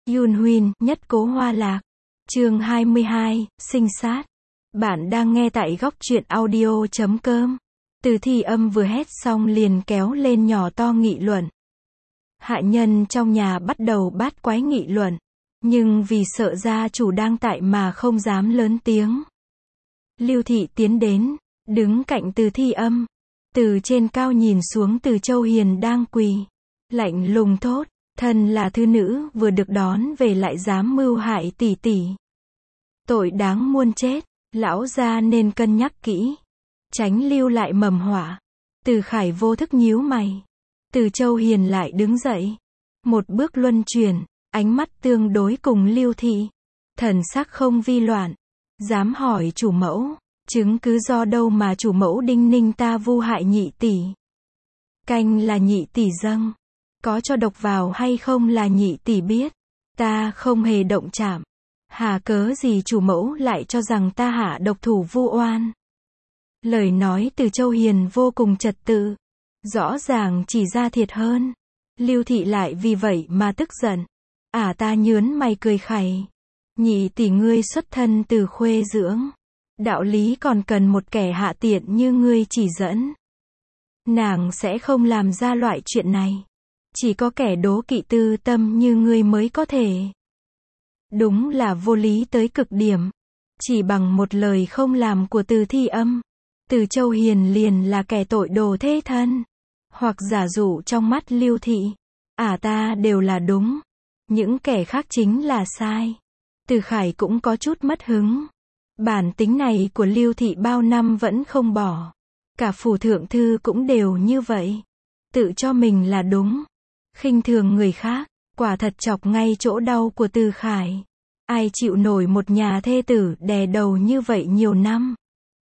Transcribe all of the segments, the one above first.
Yoon Huynh, nhất cố hoa lạc. Chương 22, sinh sát. Bạn đang nghe tại góc truyện audio.com. Từ Thi Âm vừa hét xong liền kéo lên nhỏ to nghị luận. Hạ nhân trong nhà bắt đầu bát quái nghị luận, nhưng vì sợ gia chủ đang tại mà không dám lớn tiếng. Lưu Thị tiến đến, đứng cạnh Từ Thi Âm. Từ trên cao nhìn xuống Từ Châu Hiền đang quỳ, lạnh lùng thốt, thân là thư nữ vừa được đón về lại dám mưu hại tỷ tỷ. Tội đáng muôn chết, lão gia nên cân nhắc kỹ, tránh lưu lại mầm họa. Từ Khải vô thức nhíu mày. Từ Châu Hiền lại đứng dậy, một bước luân chuyển, ánh mắt tương đối cùng Lưu Thị, thần sắc không vi loạn. Dám hỏi chủ mẫu, chứng cứ do đâu mà chủ mẫu đinh ninh ta vu hại nhị tỷ? Canh là nhị tỷ dâng, có cho độc vào hay không là nhị tỷ biết, ta không hề động chạm. Hà cớ gì chủ mẫu lại cho rằng ta hạ độc thủ vu oan? Lời nói Từ Châu Hiền vô cùng trật tự, rõ ràng chỉ ra thiệt hơn. Lưu Thị lại vì vậy mà tức giận. Ta nhớn mày cười khẩy. Nhị tỷ ngươi xuất thân từ khuê dưỡng, đạo lý còn cần một kẻ hạ tiện như ngươi chỉ dẫn. Nàng sẽ không làm ra loại chuyện này. Chỉ có kẻ đố kỵ tư tâm như ngươi mới có thể. Đúng là vô lý tới cực điểm. Chỉ bằng một lời không làm của Từ Thi Âm, Từ Châu Hiền liền là kẻ tội đồ thế thân. Hoặc giả dụ trong mắt Lưu Thị, ta đều là đúng, những kẻ khác chính là sai. Từ Khải cũng có chút mất hứng. Bản tính này của Lưu Thị bao năm vẫn không bỏ. Cả phủ thượng thư cũng đều như vậy. Tự cho mình là đúng, khinh thường người khác, quả thật chọc ngay chỗ đau của Từ Khải. Ai chịu nổi một nhà thê tử đè đầu như vậy nhiều năm?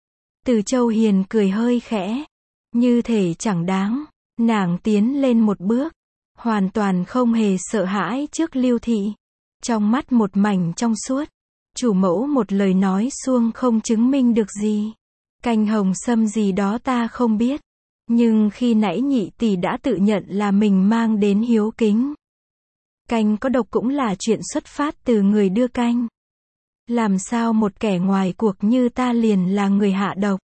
Từ Châu Hiền cười hơi khẽ, như thể chẳng đáng. Nàng tiến lên một bước, hoàn toàn không hề sợ hãi trước Lưu Thị. Trong mắt một mảnh trong suốt. Chủ mẫu một lời nói suông không chứng minh được gì. Canh hồng sâm gì đó ta không biết. Nhưng khi nãy nhị tỷ đã tự nhận là mình mang đến hiếu kính. Canh có độc cũng là chuyện xuất phát từ người đưa canh. Làm sao một kẻ ngoài cuộc như ta liền là người hạ độc?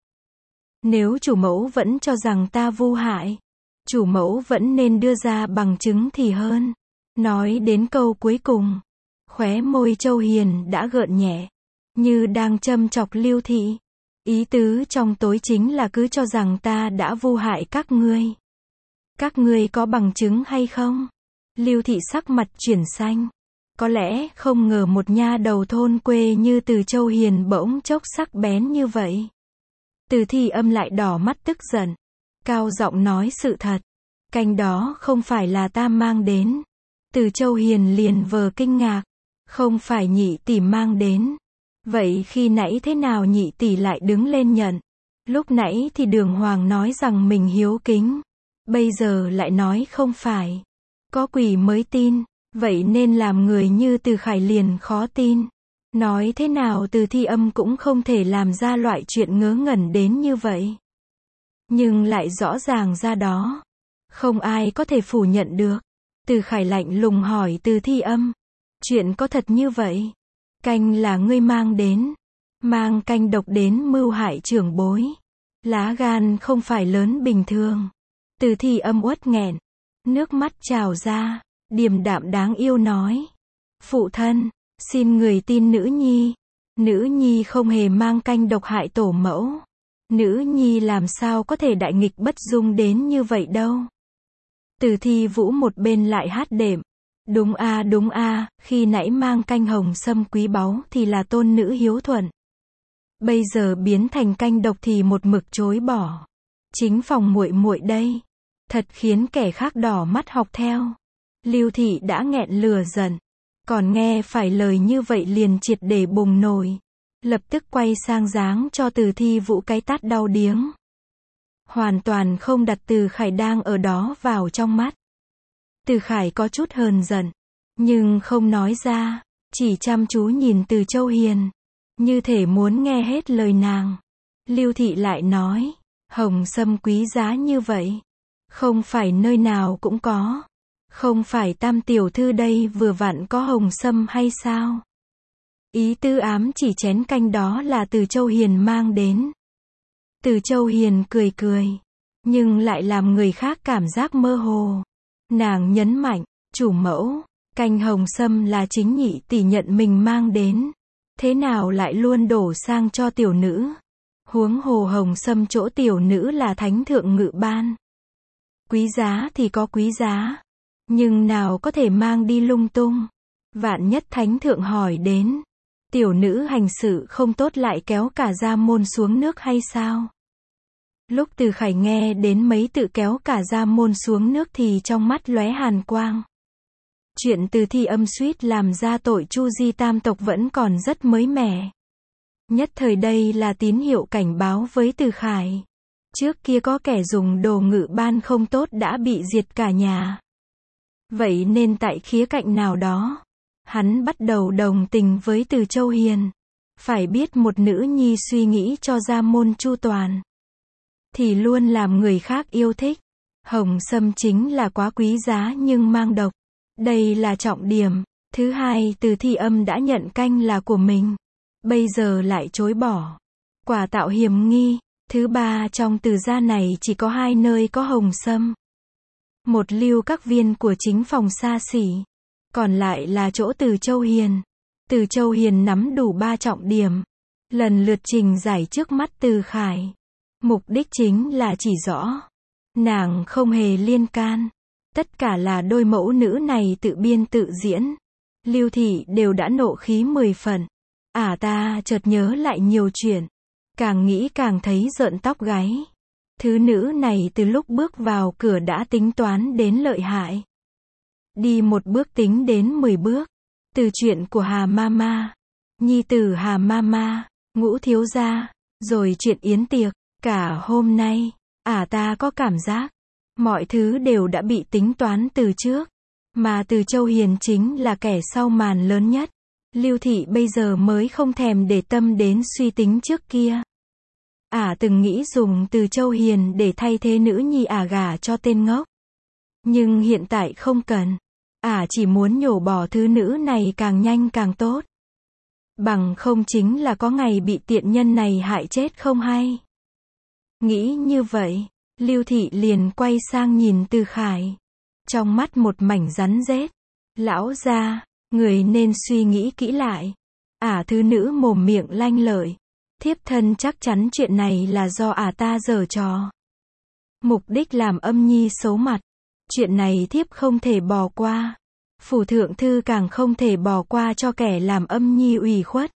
Nếu chủ mẫu vẫn cho rằng ta vu hại, chủ mẫu vẫn nên đưa ra bằng chứng thì hơn. Nói đến câu cuối cùng, khóe môi Châu Hiền đã gợn nhẹ, như đang châm chọc Lưu Thị. Ý tứ trong tối chính là cứ cho rằng ta đã vu hại các ngươi. Các ngươi có bằng chứng hay không? Lưu Thị sắc mặt chuyển xanh. Có lẽ không ngờ một nha đầu thôn quê như Từ Châu Hiền bỗng chốc sắc bén như vậy. Từ Thi Âm lại đỏ mắt tức giận, cao giọng nói sự thật. Canh đó không phải là ta mang đến. Từ Châu Hiền liền vờ kinh ngạc. Không phải nhị tỷ mang đến. Vậy khi nãy thế nào nhị tỷ lại đứng lên nhận? Lúc nãy thì đường hoàng nói rằng mình hiếu kính, bây giờ lại nói không phải. Có quỷ mới tin, vậy nên làm người như Từ Khải liền khó tin. Nói thế nào Từ Thi Âm cũng không thể làm ra loại chuyện ngớ ngẩn đến như vậy. Nhưng lại rõ ràng ra đó. Không ai có thể phủ nhận được. Từ Khải lạnh lùng hỏi Từ Thi Âm. Chuyện có thật như vậy? Canh là ngươi mang đến. Mang canh độc đến mưu hại trưởng bối. Lá gan không phải lớn bình thường. Từ Thi Âm uất nghẹn. Nước mắt trào ra. Điềm đạm đáng yêu nói. Phụ thân, xin người tin nữ nhi. Nữ nhi không hề mang canh độc hại tổ mẫu. Nữ nhi làm sao có thể đại nghịch bất dung đến như vậy đâu. Từ Thi Vũ một bên lại hát đệm. Đúng a, khi nãy mang canh hồng sâm quý báu thì là tôn nữ hiếu thuận. Bây giờ biến thành canh độc thì một mực chối bỏ. Chính phòng muội muội đây. Thật khiến kẻ khác đỏ mắt học theo. Lưu Thị đã nghẹn lửa giận. Còn nghe phải lời như vậy liền triệt để bùng nổi. Lập tức quay sang giáng cho Từ Thi Vũ cái tát đau điếng. Hoàn toàn không đặt Từ Khải đang ở đó vào trong mắt. Từ Khải có chút hờn giận, nhưng không nói ra, chỉ chăm chú nhìn Từ Châu Hiền, như thể muốn nghe hết lời nàng. Lưu Thị lại nói, hồng sâm quý giá như vậy, không phải nơi nào cũng có. Không phải Tam tiểu thư đây vừa vặn có hồng sâm hay sao? Ý tứ ám chỉ chén canh đó là Từ Châu Hiền mang đến. Từ Châu Hiền cười cười, nhưng lại làm người khác cảm giác mơ hồ. Nàng nhấn mạnh, chủ mẫu, canh hồng sâm là chính nhị tỷ nhận mình mang đến. Thế nào lại luôn đổ sang cho tiểu nữ? Huống hồ hồng sâm chỗ tiểu nữ là thánh thượng ngự ban. Quý giá thì có quý giá, nhưng nào có thể mang đi lung tung. Vạn nhất thánh thượng hỏi đến, tiểu nữ hành sự không tốt lại kéo cả gia môn xuống nước hay sao? Lúc Từ Khải nghe đến mấy tự kéo cả gia môn xuống nước thì trong mắt lóe hàn quang. Chuyện Từ Thi Âm suýt làm ra tội Chu Di tam tộc vẫn còn rất mới mẻ. Nhất thời đây là tín hiệu cảnh báo với Từ Khải. Trước kia có kẻ dùng đồ ngự ban không tốt đã bị diệt cả nhà. Vậy nên tại khía cạnh nào đó, hắn bắt đầu đồng tình với Từ Châu Hiền. Phải biết một nữ nhi suy nghĩ cho gia môn chu toàn, thì luôn làm người khác yêu thích. Hồng sâm chính là quá quý giá nhưng mang độc. Đây là trọng điểm. Thứ hai, Từ Thi Âm đã nhận canh là của mình. Bây giờ lại chối bỏ. Quả tạo hiểm nghi. Thứ ba, trong Từ gia này chỉ có 2 nơi có hồng sâm. Một Lưu Các Viên của chính phòng xa xỉ. Còn lại là chỗ Từ Châu Hiền. Từ Châu Hiền nắm đủ 3 trọng điểm. Lần lượt trình giải trước mắt Từ Khải. Mục đích chính là chỉ rõ. Nàng không hề liên can. Tất cả là đôi mẫu nữ này tự biên tự diễn. Lưu Thị đều đã nộ khí 10 phần. Ta chợt nhớ lại nhiều chuyện. Càng nghĩ càng thấy rợn tóc gáy. Thứ nữ này từ lúc bước vào cửa đã tính toán đến lợi hại. Đi một bước tính đến 10 bước. Từ chuyện của Hà Mama, nhi tử Hà Mama, Ngũ thiếu gia, rồi chuyện yến tiệc, cả hôm nay, ta có cảm giác, mọi thứ đều đã bị tính toán từ trước. Mà Từ Châu Hiền chính là kẻ sau màn lớn nhất. Lưu Thị bây giờ mới không thèm để tâm đến suy tính trước kia. Từng nghĩ dùng Từ Châu Hiền để thay thế nữ nhi gả cho tên ngốc. Nhưng hiện tại không cần. Chỉ muốn nhổ bỏ thứ nữ này càng nhanh càng tốt. Bằng không chính là có ngày bị tiện nhân này hại chết không hay. Nghĩ như vậy, Lưu Thị liền quay sang nhìn Từ Khải. Trong mắt một mảnh rắn rết. Lão gia, người nên suy nghĩ kỹ lại. Thứ nữ mồm miệng lanh lợi. Thiếp thân chắc chắn chuyện này là do ta giở trò. Mục đích làm âm nhi xấu mặt. Chuyện này thiếp không thể bỏ qua. Phủ thượng thư càng không thể bỏ qua cho kẻ làm âm nhi ủy khuất.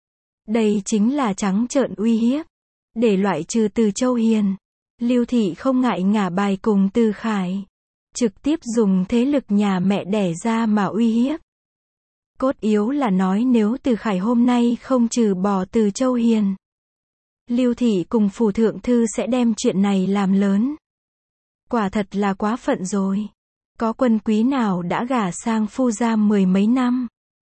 Đây chính là trắng trợn uy hiếp. Để loại trừ Từ Châu Hiền, Lưu Thị không ngại ngả bài cùng Từ Khải. Trực tiếp dùng thế lực nhà mẹ đẻ ra mà uy hiếp. Cốt yếu là nói nếu Từ Khải hôm nay không trừ bỏ Từ Châu Hiền, Lưu Thị cùng phủ thượng thư sẽ đem chuyện này làm lớn. Quả thật là quá phận rồi. Có quân quý nào đã gả sang phu gia 10 mấy năm.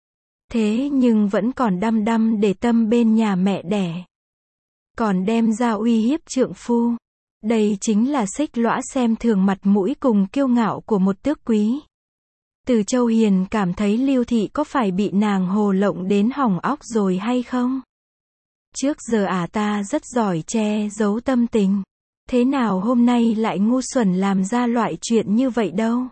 Thế nhưng vẫn còn đăm đăm để tâm bên nhà mẹ đẻ. Còn đem ra uy hiếp trượng phu. Đây chính là xích lõa xem thường mặt mũi cùng kiêu ngạo của một tước quý. Từ Châu Hiền cảm thấy Lưu Thị có phải bị nàng hồ lộng đến hỏng óc rồi hay không? Trước giờ ta rất giỏi che giấu tâm tình. Thế nào hôm nay lại ngu xuẩn làm ra loại chuyện như vậy đâu?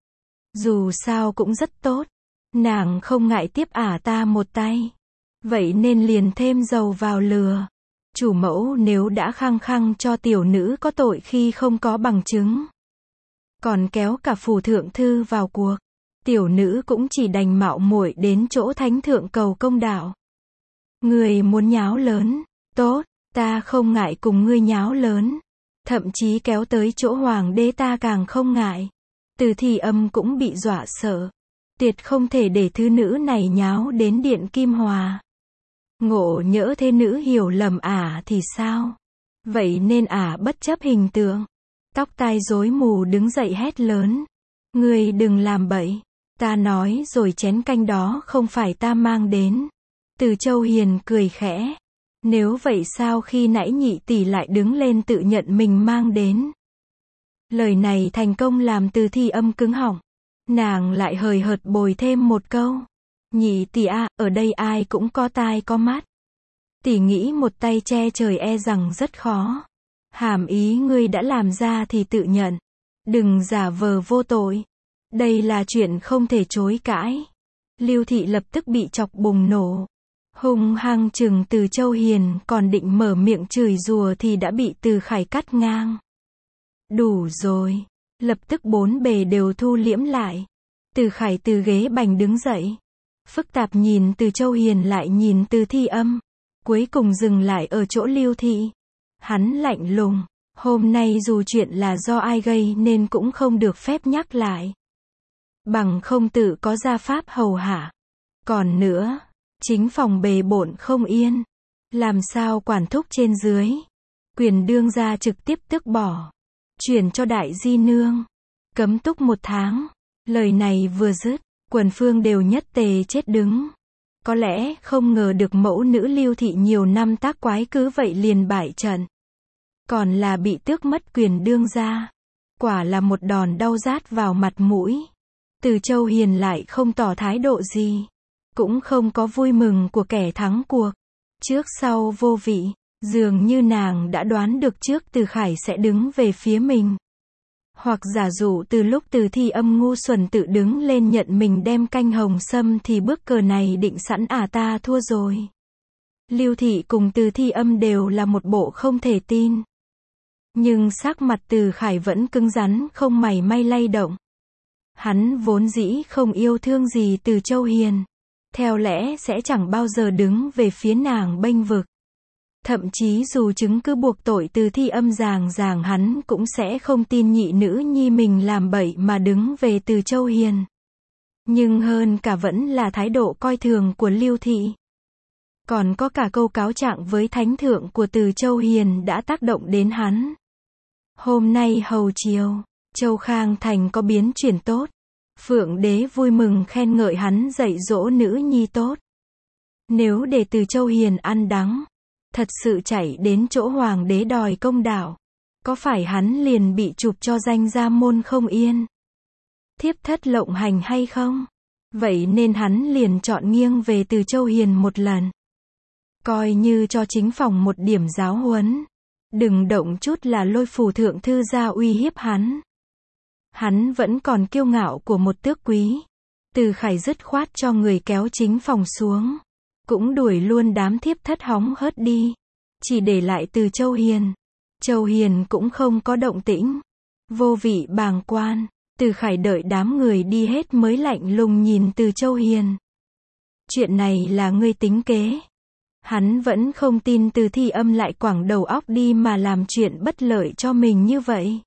Dù sao cũng rất tốt. Nàng không ngại tiếp ta một tay. Vậy nên liền thêm dầu vào lửa. Chủ mẫu nếu đã khăng khăng cho tiểu nữ có tội khi không có bằng chứng, còn kéo cả phủ thượng thư vào cuộc, tiểu nữ cũng chỉ đành mạo muội đến chỗ thánh thượng cầu công đạo. Người muốn nháo lớn, tốt, ta không ngại cùng ngươi nháo lớn. Thậm chí kéo tới chỗ hoàng đế ta càng không ngại. Từ Thi Âm cũng bị dọa sợ. Tuyệt không thể để thứ nữ này nháo đến điện Kim Hòa. Ngộ nhỡ thế nữ hiểu lầm thì sao? Vậy nên bất chấp hình tượng, tóc tai rối mù đứng dậy hét lớn. Ngươi đừng làm bậy. Ta nói rồi chén canh đó không phải ta mang đến. Từ Châu Hiền cười khẽ. Nếu vậy sao khi nãy nhị tỷ lại đứng lên tự nhận mình mang đến? Lời này thành công làm Từ Thi Âm cứng họng. Nàng lại hời hợt bồi thêm một câu. Nhị tỷ à, ở đây ai cũng có tai có mắt. Tỷ nghĩ một tay che trời e rằng rất khó. Hàm ý ngươi đã làm ra thì tự nhận. Đừng giả vờ vô tội. Đây là chuyện không thể chối cãi. Lưu Thị lập tức bị chọc bùng nổ. Hung hăng chừng Từ Châu Hiền, còn định mở miệng chửi rủa thì đã bị Từ Khải cắt ngang. Đủ rồi. Lập tức bốn bề đều thu liễm lại. Từ Khải từ ghế bành đứng dậy. Phức tạp nhìn Từ Châu Hiền lại nhìn Từ Thi Âm. Cuối cùng dừng lại ở chỗ Lưu Thị. Hắn lạnh lùng. Hôm nay dù chuyện là do ai gây nên cũng không được phép nhắc lại. Bằng không tự có gia pháp hầu hạ. Còn nữa, chính phòng bề bộn không yên. Làm sao quản thúc trên dưới. Quyền đương gia trực tiếp tước bỏ. Chuyển cho đại di nương. Cấm túc 1 tháng. Lời này vừa dứt, quần phương đều nhất tề chết đứng. Có lẽ không ngờ được mẫu nữ Lưu Thị nhiều năm tác quái cứ vậy liền bại trận. Còn là bị tước mất quyền đương gia. Quả là một đòn đau rát vào mặt mũi. Từ Châu Hiền lại không tỏ thái độ gì. Cũng không có vui mừng của kẻ thắng cuộc. Trước sau vô vị. Dường như nàng đã đoán được trước Từ Khải sẽ đứng về phía mình. Hoặc giả dụ từ lúc Từ Thi Âm ngu xuẩn tự đứng lên nhận mình đem canh hồng sâm thì bước cờ này định sẵn ta thua rồi. Lưu Thị cùng Từ Thi Âm đều là một bộ không thể tin. Nhưng sắc mặt Từ Khải vẫn cứng rắn không mảy may lay động. Hắn vốn dĩ không yêu thương gì Từ Châu Hiền. Theo lẽ sẽ chẳng bao giờ đứng về phía nàng bênh vực. Thậm chí dù chứng cứ buộc tội Từ Thi Âm ràng hắn cũng sẽ không tin nhị nữ nhi mình làm bậy mà đứng về Từ Châu Hiền. Nhưng hơn cả vẫn là thái độ coi thường của Lưu Thị. Còn có cả câu cáo trạng với thánh thượng của Từ Châu Hiền đã tác động đến hắn. Hôm nay hầu chiều, Châu Khang Thành có biến chuyển tốt. Phượng đế vui mừng khen ngợi hắn dạy dỗ nữ nhi tốt. Nếu để Từ Châu Hiền ăn đắng, thật sự chạy đến chỗ hoàng đế đòi công đạo, có phải hắn liền bị chụp cho danh gia môn không yên? Thiếp thất lộng hành hay không? Vậy nên hắn liền chọn nghiêng về Từ Châu Hiền một lần. Coi như cho chính phòng một điểm giáo huấn. Đừng động chút là lôi phủ thượng thư ra uy hiếp hắn. Hắn vẫn còn kiêu ngạo của một tước quý. Từ Khải dứt khoát cho người kéo chính phòng xuống. Cũng đuổi luôn đám thiếp thất hóng hớt đi. Chỉ để lại Từ Châu Hiền. Châu Hiền cũng không có động tĩnh. Vô vị bàng quan. Từ Khải đợi đám người đi hết mới lạnh lùng nhìn Từ Châu Hiền. Chuyện này là ngươi tính kế. Hắn vẫn không tin Từ Thi Âm lại quẳng đầu óc đi mà làm chuyện bất lợi cho mình như vậy.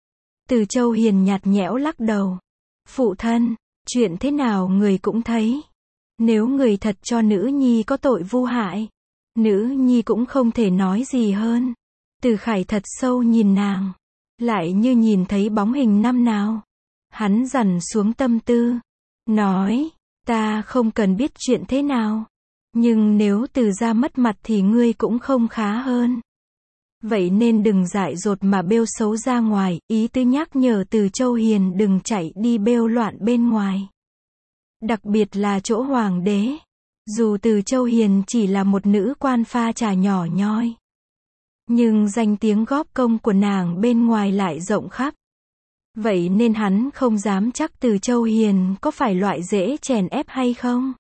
Từ Châu Hiền nhạt nhẽo lắc đầu. Phụ thân, chuyện thế nào người cũng thấy. Nếu người thật cho nữ nhi có tội vu hại, nữ nhi cũng không thể nói gì hơn. Từ Khải thật sâu nhìn nàng, lại như nhìn thấy bóng hình năm nào. Hắn dằn xuống tâm tư, nói, ta không cần biết chuyện thế nào. Nhưng nếu Từ gia mất mặt thì ngươi cũng không khá hơn. Vậy nên đừng dại dột mà bêu xấu ra ngoài, ý tứ nhắc nhở Từ Châu Hiền đừng chạy đi bêu loạn bên ngoài. Đặc biệt là chỗ hoàng đế. Dù Từ Châu Hiền chỉ là một nữ quan pha trà nhỏ nhoi. Nhưng danh tiếng góp công của nàng bên ngoài lại rộng khắp. Vậy nên hắn không dám chắc Từ Châu Hiền có phải loại dễ chèn ép hay không.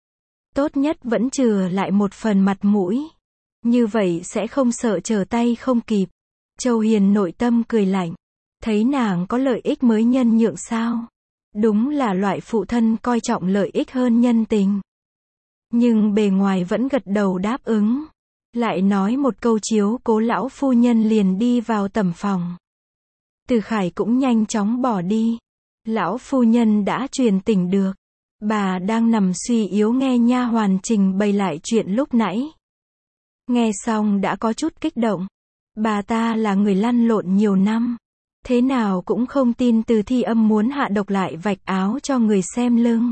Tốt nhất vẫn chừa lại một phần mặt mũi. Như vậy sẽ không sợ trở tay không kịp. Châu Hiền nội tâm cười lạnh. Thấy nàng có lợi ích mới nhân nhượng sao. Đúng là loại phụ thân coi trọng lợi ích hơn nhân tình. Nhưng bề ngoài vẫn gật đầu đáp ứng. Lại nói một câu chiếu cố lão phu nhân liền đi vào tẩm phòng. Từ Khải cũng nhanh chóng bỏ đi. Lão phu nhân đã truyền tỉnh được. Bà đang nằm suy yếu nghe nha hoàn trình bày lại chuyện lúc nãy. Nghe xong đã có chút kích động. Bà ta là người lăn lộn nhiều năm. Thế nào cũng không tin Từ Thi Âm muốn hạ độc lại vạch áo cho người xem lưng.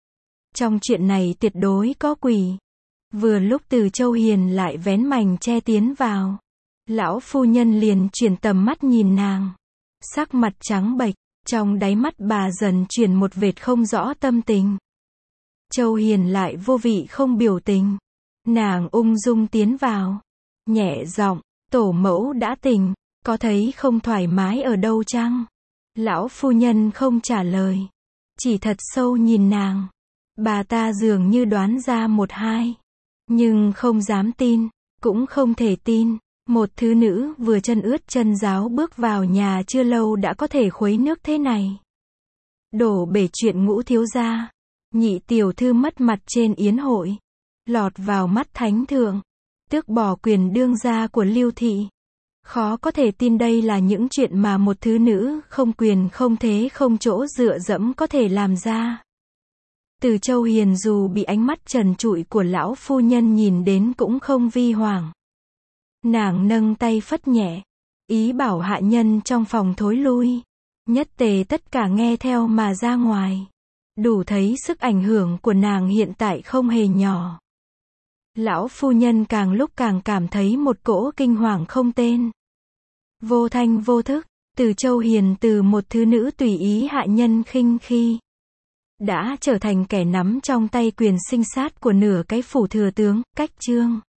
Trong chuyện này tuyệt đối có quỷ. Vừa lúc Từ Châu Hiền lại vén mành che tiến vào. Lão phu nhân liền chuyển tầm mắt nhìn nàng. Sắc mặt trắng bệch. Trong đáy mắt bà dần chuyển một vệt không rõ tâm tình. Châu Hiền lại vô vị không biểu tình. Nàng ung dung tiến vào. Nhẹ giọng, tổ mẫu đã tỉnh, có thấy không thoải mái ở đâu chăng? Lão phu nhân không trả lời. Chỉ thật sâu nhìn nàng. Bà ta dường như đoán ra một hai. Nhưng không dám tin, cũng không thể tin. Một thứ nữ vừa chân ướt chân ráo bước vào nhà chưa lâu đã có thể khuấy nước thế này. Đổ bể chuyện Ngũ thiếu gia. Nhị tiểu thư mất mặt trên yến hội. Lọt vào mắt thánh thượng. Tước bỏ quyền đương gia của Lưu thị. Khó có thể tin đây là những chuyện mà một thứ nữ không quyền không thế không chỗ dựa dẫm có thể làm ra. Từ Châu Hiền dù bị ánh mắt trần trụi của lão phu nhân nhìn đến cũng không vi hoảng. Nàng nâng tay phất nhẹ, ý bảo hạ nhân trong phòng thối lui. Nhất tề tất cả nghe theo mà ra ngoài. Đủ thấy sức ảnh hưởng của nàng hiện tại không hề nhỏ. Lão phu nhân càng lúc càng cảm thấy một cỗ kinh hoàng không tên. Vô thanh vô thức, Từ Châu Hiền từ một thứ nữ tùy ý hạ nhân khinh khi, đã trở thành kẻ nắm trong tay quyền sinh sát của nửa cái phủ thừa tướng, Cách Trương.